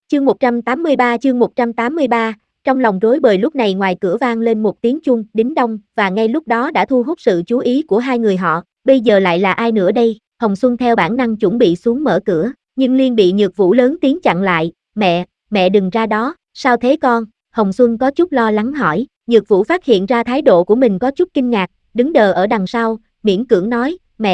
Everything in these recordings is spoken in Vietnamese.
chương 183, trong lòng rối bời lúc này ngoài cửa vang lên một tiếng chuông đính đong và ngay lúc đó đã thu hút sự chú ý của hai người họ, bây giờ lại là ai nữa đây? Hồng Xuân theo bản năng chuẩn bị xuống mở cửa, nhưng liền bị Nhược Vũ lớn tiếng chặn lại, mẹ đừng ra đó, sao thế con? Hồng Xuân có chút lo lắng hỏi, Nhược Vũ phát hiện ra thái độ của mình có chút kinh ngạc, đứng đờ ở đằng sau, miễn cưỡng nói,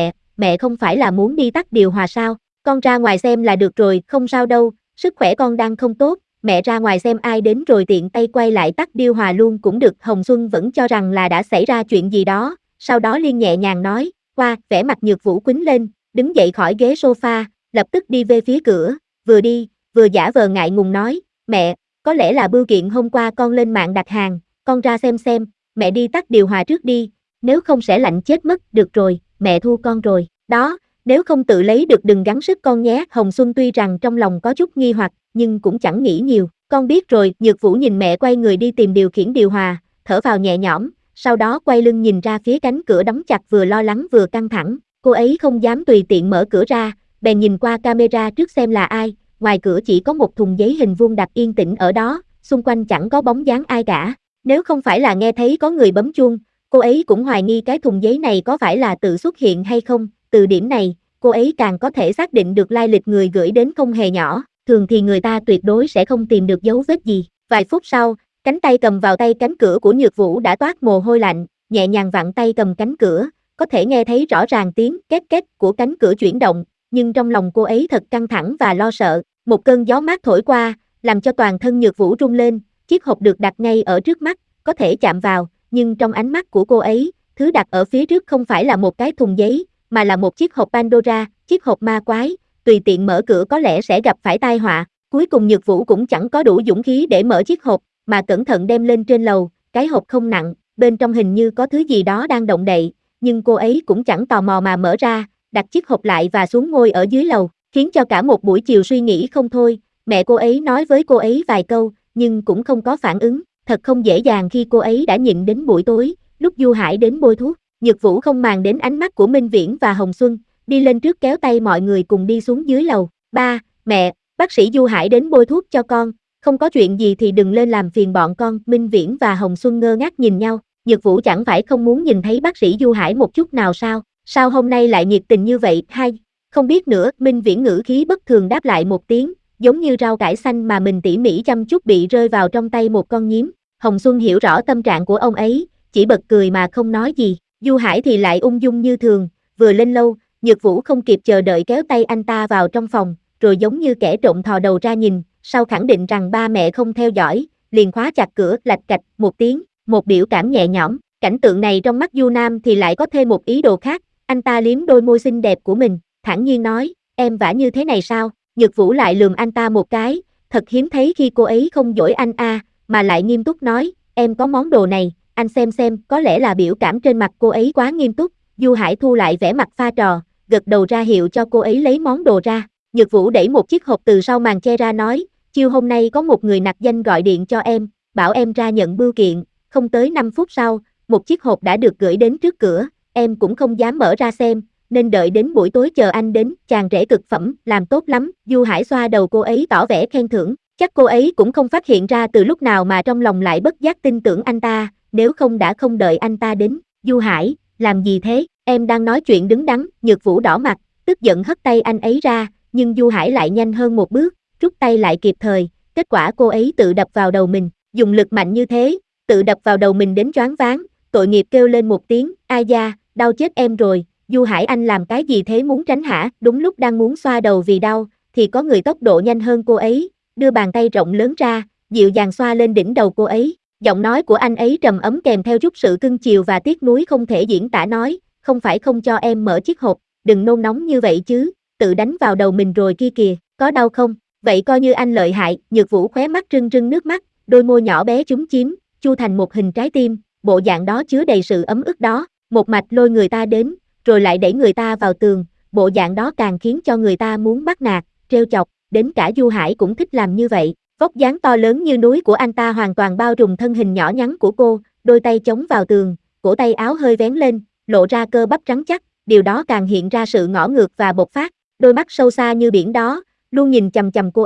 mẹ không phải là muốn đi tắt điều hòa sao, con ra ngoài xem là được rồi, không sao đâu, sức khỏe con đang không tốt, mẹ ra ngoài xem ai đến rồi tiện tay quay lại tắt điều hòa luôn cũng được. Hồng Xuân vẫn cho rằng là đã xảy ra chuyện gì đó, sau đó liền nhẹ nhàng nói, qua, vẻ mặt Nhược Vũ quýnh lên, đứng dậy khỏi ghế sofa, lập tức đi về phía cửa, vừa đi, vừa giả vờ ngại ngùng nói, mẹ, có lẽ là bưu kiện hôm qua con lên mạng đặt hàng, con ra xem, mẹ đi tắt điều hòa trước đi, nếu không sẽ lạnh chết mất. Được rồi, mẹ thua con rồi, đó, nếu không tự lấy được đừng gắng sức con nhé. Hồng Xuân tuy rằng trong lòng có chút nghi hoặc, nhưng cũng chẳng nghĩ nhiều, con biết rồi. Nhược Vũ nhìn mẹ quay người đi tìm điều khiển điều hòa, thở vào nhẹ nhõm, sau đó quay lưng nhìn ra phía cánh cửa đóng chặt vừa lo lắng vừa căng thẳng, cô ấy không dám tùy tiện mở cửa ra, bèn nhìn qua camera trước xem là ai, ngoài cửa chỉ có một thùng giấy hình vuông đặt yên tĩnh ở đó, xung quanh chẳng có bóng dáng ai cả, nếu không phải là nghe thấy có người bấm chuông, cô ấy cũng hoài nghi cái thùng giấy này có phải là tự xuất hiện hay không, từ điểm này, cô ấy càng có thể xác định được lai lịch người gửi đến không hề nhỏ, thường thì người ta tuyệt đối sẽ không tìm được dấu vết gì. Vài phút sau, cánh tay cầm vào tay cánh cửa của Nhược Vũ đã toát mồ hôi lạnh, nhẹ nhàng vặn tay cầm cánh cửa, có thể nghe thấy rõ ràng tiếng két két của cánh cửa chuyển động, nhưng trong lòng cô ấy thật căng thẳng và lo sợ. Một cơn gió mát thổi qua, làm cho toàn thân Nhược Vũ rung lên, chiếc hộp được đặt ngay ở trước mắt, có thể chạm vào, nhưng trong ánh mắt của cô ấy, thứ đặt ở phía trước không phải là một cái thùng giấy, mà là một chiếc hộp Pandora, chiếc hộp ma quái, tùy tiện mở cửa có lẽ sẽ gặp phải tai họa. Cuối cùng Nhược Vũ cũng chẳng có đủ dũng khí để mở chiếc hộp, mà cẩn thận đem lên trên lầu, cái hộp không nặng, bên trong hình như có thứ gì đó đang động đậy, nhưng cô ấy cũng chẳng tò mò mà mở ra, đặt chiếc hộp lại và xuống ngồi ở dưới lầu, khiến cho cả một buổi chiều suy nghĩ không thôi. Mẹ cô ấy nói với cô ấy vài câu, nhưng cũng không có phản ứng, thật không dễ dàng khi cô ấy đã nhịn đến buổi tối, lúc Du Hải đến bôi thuốc. Nhược Vũ không màng đến ánh mắt của Minh Viễn và Hồng Xuân, đi lên trước kéo tay mọi người cùng đi xuống dưới lầu. Ba, mẹ, bác sĩ Du Hải đến bôi thuốc cho con, không có chuyện gì thì đừng lên làm phiền bọn con. Minh Viễn và Hồng Xuân ngơ ngác nhìn nhau, Nhược Vũ chẳng phải không muốn nhìn thấy bác sĩ Du Hải một chút nào sao, sao hôm nay lại nhiệt tình như vậy? Hay, không biết nữa. Minh Viễn ngữ khí bất thường đáp lại một tiếng, giống như rau cải xanh mà mình tỉ mỉ chăm chút bị rơi vào trong tay một con nhím. Hồng Xuân hiểu rõ tâm trạng của ông ấy, chỉ bật cười mà không nói gì. Du Hải thì lại ung dung như thường, vừa lên lâu, Nhược Vũ không kịp chờ đợi kéo tay anh ta vào trong phòng, rồi giống như kẻ trộm thò đầu ra nhìn, sau khẳng định rằng ba mẹ không theo dõi, liền khóa chặt cửa, lạch cạch một tiếng, một biểu cảm nhẹ nhõm. Cảnh tượng này trong mắt Du Nam thì lại có thêm một ý đồ khác, anh ta liếm đôi môi xinh đẹp của mình, thản nhiên nói, em vả như thế này sao? Nhược Vũ lại lườm anh ta một cái, thật hiếm thấy khi cô ấy không dỗi anh mà lại nghiêm túc nói, em có món đồ này, anh xem, có lẽ là biểu cảm trên mặt cô ấy quá nghiêm túc. Du Hải thu lại vẻ mặt pha trò, gật đầu ra hiệu cho cô ấy lấy món đồ ra. Nhược Vũ đẩy một chiếc hộp từ sau màn che ra nói, chiều hôm nay có một người nặc danh gọi điện cho em, bảo em ra nhận bưu kiện, không tới 5 phút sau, một chiếc hộp đã được gửi đến trước cửa, em cũng không dám mở ra xem, nên đợi đến buổi tối chờ anh đến, chàng rể cực phẩm, làm tốt lắm. Du Hải xoa đầu cô ấy tỏ vẻ khen thưởng, chắc cô ấy cũng không phát hiện ra từ lúc nào mà trong lòng lại bất giác tin tưởng anh ta, nếu không đã không đợi anh ta đến. Du Hải, làm gì thế, em đang nói chuyện đứng đắn. Nhược Vũ đỏ mặt, tức giận hất tay anh ấy ra, nhưng Du Hải lại nhanh hơn một bước, rút tay lại kịp thời, kết quả cô ấy tự đập vào đầu mình, dùng lực mạnh như thế, tự đập vào đầu mình đến choáng váng, tội nghiệp kêu lên một tiếng, ai da, đau chết em rồi. Du Hải anh làm cái gì thế, muốn tránh hả? Đúng lúc đang muốn xoa đầu vì đau, thì có người tốc độ nhanh hơn cô ấy, đưa bàn tay rộng lớn ra, dịu dàng xoa lên đỉnh đầu cô ấy. Giọng nói của anh ấy trầm ấm kèm theo chút sự cưng chiều và tiếc nuối không thể diễn tả, nói, không phải không cho em mở chiếc hộp, đừng nôn nóng như vậy chứ, tự đánh vào đầu mình rồi kia kìa, có đau không? Vậy coi như anh lợi hại. Nhược Vũ khóe mắt rưng rưng nước mắt, đôi môi nhỏ bé chúm chím, chu thành một hình trái tim, bộ dạng đó chứa đầy sự ấm ức đó, một mạch lôi người ta đến, rồi lại đẩy người ta vào tường, bộ dạng đó càng khiến cho người ta muốn bắt nạt, trêu chọc, đến cả Du Hải cũng thích làm như vậy. Vóc dáng to lớn như núi của anh ta hoàn toàn bao trùm thân hình nhỏ nhắn của cô, đôi tay chống vào tường, cổ tay áo hơi vén lên, lộ ra cơ bắp trắng chắc, điều đó càng hiện ra sự ngõ ngược và bộc phát. Đôi mắt sâu xa như biển đó, luôn nhìn chằm chằm cô ấy,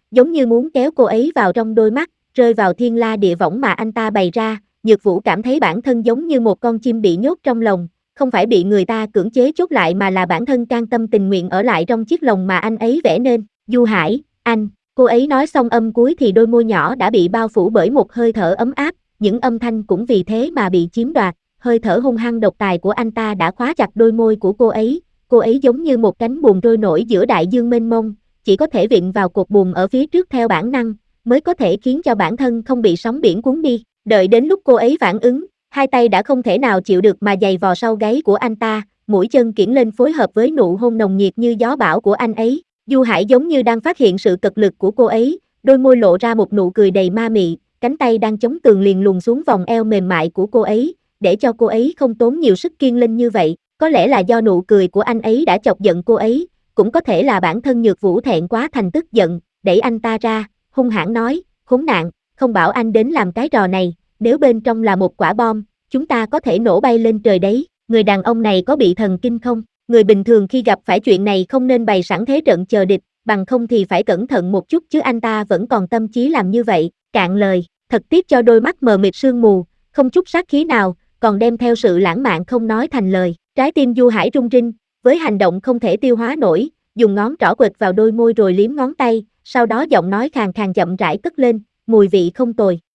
giống như muốn kéo cô ấy vào trong đôi mắt, rơi vào thiên la địa võng mà anh ta bày ra. Nhược Vũ cảm thấy bản thân giống như một con chim bị nhốt trong lồng, không phải bị người ta cưỡng chế chốt lại mà là bản thân can tâm tình nguyện ở lại trong chiếc lồng mà anh ấy vẽ nên. Du Hải, anh, cô ấy nói xong âm cuối thì đôi môi nhỏ đã bị bao phủ bởi một hơi thở ấm áp, những âm thanh cũng vì thế mà bị chiếm đoạt. Hơi thở hung hăng độc tài của anh ta đã khóa chặt đôi môi của cô ấy giống như một cánh buồm trôi nổi giữa đại dương mênh mông, chỉ có thể vịn vào cột buồm ở phía trước theo bản năng, mới có thể khiến cho bản thân không bị sóng biển cuốn đi. Đợi đến lúc cô ấy phản ứng, hai tay đã không thể nào chịu được mà giày vò sau gáy của anh ta, mũi chân kiễng lên phối hợp với nụ hôn nồng nhiệt như gió bão của anh ấy. Du Hải giống như đang phát hiện sự cật lực của cô ấy, đôi môi lộ ra một nụ cười đầy ma mị, cánh tay đang chống tường liền luồn xuống vòng eo mềm mại của cô ấy, để cho cô ấy không tốn nhiều sức kiêng lên như vậy. Có lẽ là do nụ cười của anh ấy đã chọc giận cô ấy, cũng có thể là bản thân Nhược Vũ thẹn quá thành tức giận, đẩy anh ta ra, hung hãn nói, khốn nạn, không bảo anh đến làm cái trò này, nếu bên trong là một quả bom, chúng ta có thể nổ bay lên trời đấy. Người đàn ông này có bị thần kinh không? Người bình thường khi gặp phải chuyện này không nên bày sẵn thế trận chờ địch, bằng không thì phải cẩn thận một chút chứ anh ta vẫn còn tâm trí làm như vậy. Cạn lời, thật tiếc cho đôi mắt mờ mịt sương mù, không chút sát khí nào, còn đem theo sự lãng mạn không nói thành lời. Trái tim Du Hải rung rinh, với hành động không thể tiêu hóa nổi, dùng ngón trỏ quệt vào đôi môi rồi liếm ngón tay, sau đó giọng nói khàn khàn chậm rãi cất lên, mùi vị không tồi.